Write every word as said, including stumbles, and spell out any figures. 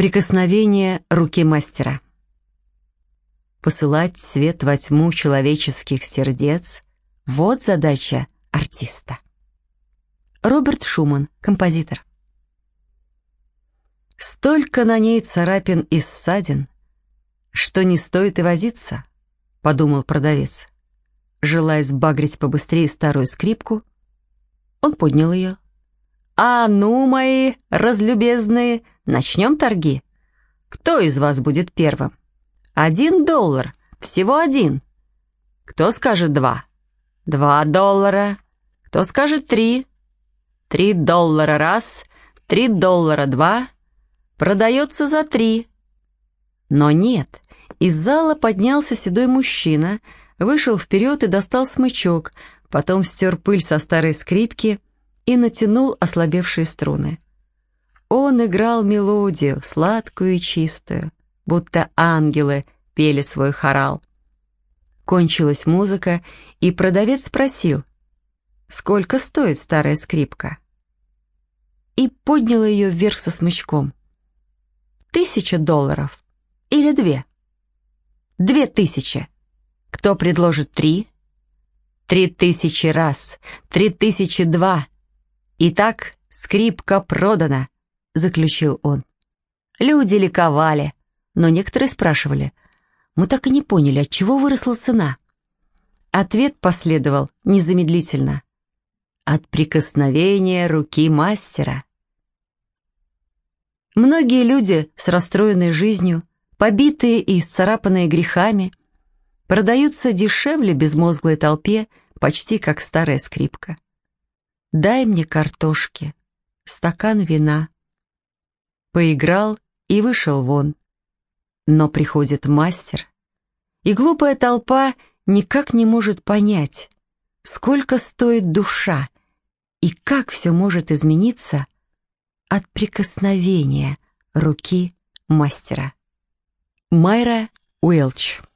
Прикосновение руки мастера. Посылать свет во тьму человеческих сердец — вот задача артиста. Роберт Шуман, композитор. Столько на ней царапин и ссадин, что не стоит и возиться, подумал продавец. Желая сбагрить побыстрее старую скрипку, он поднял ее. «А ну, мои разлюбезные, начнем торги. Кто из вас будет первым? Один доллар, всего один. Кто скажет два? Два доллара. Кто скажет три? Три доллара раз, три доллара два. Продается за три». Но нет, из зала поднялся седой мужчина, вышел вперед и достал смычок, потом стер пыль со старой скрипки и натянул ослабевшие струны. Он играл мелодию, сладкую и чистую, будто ангелы пели свой хорал. Кончилась музыка, и продавец спросил, сколько стоит старая скрипка, и поднял ее вверх со смычком. «Тысяча долларов или две?» «Две тысячи. Кто предложит три?» «Три тысячи раз, три тысячи два. Итак, скрипка продана», — заключил он. Люди ликовали, но некоторые спрашивали, мы так и не поняли, от чего выросла цена. Ответ последовал незамедлительно. От прикосновения руки мастера. Многие люди с расстроенной жизнью, побитые и исцарапанные грехами, продаются дешевле безмозглой толпе, почти как старая скрипка. «Дай мне картошки, стакан вина». Поиграл и вышел вон. Но приходит мастер, и глупая толпа никак не может понять, сколько стоит душа и как все может измениться от прикосновения руки мастера. Майра Уэлч.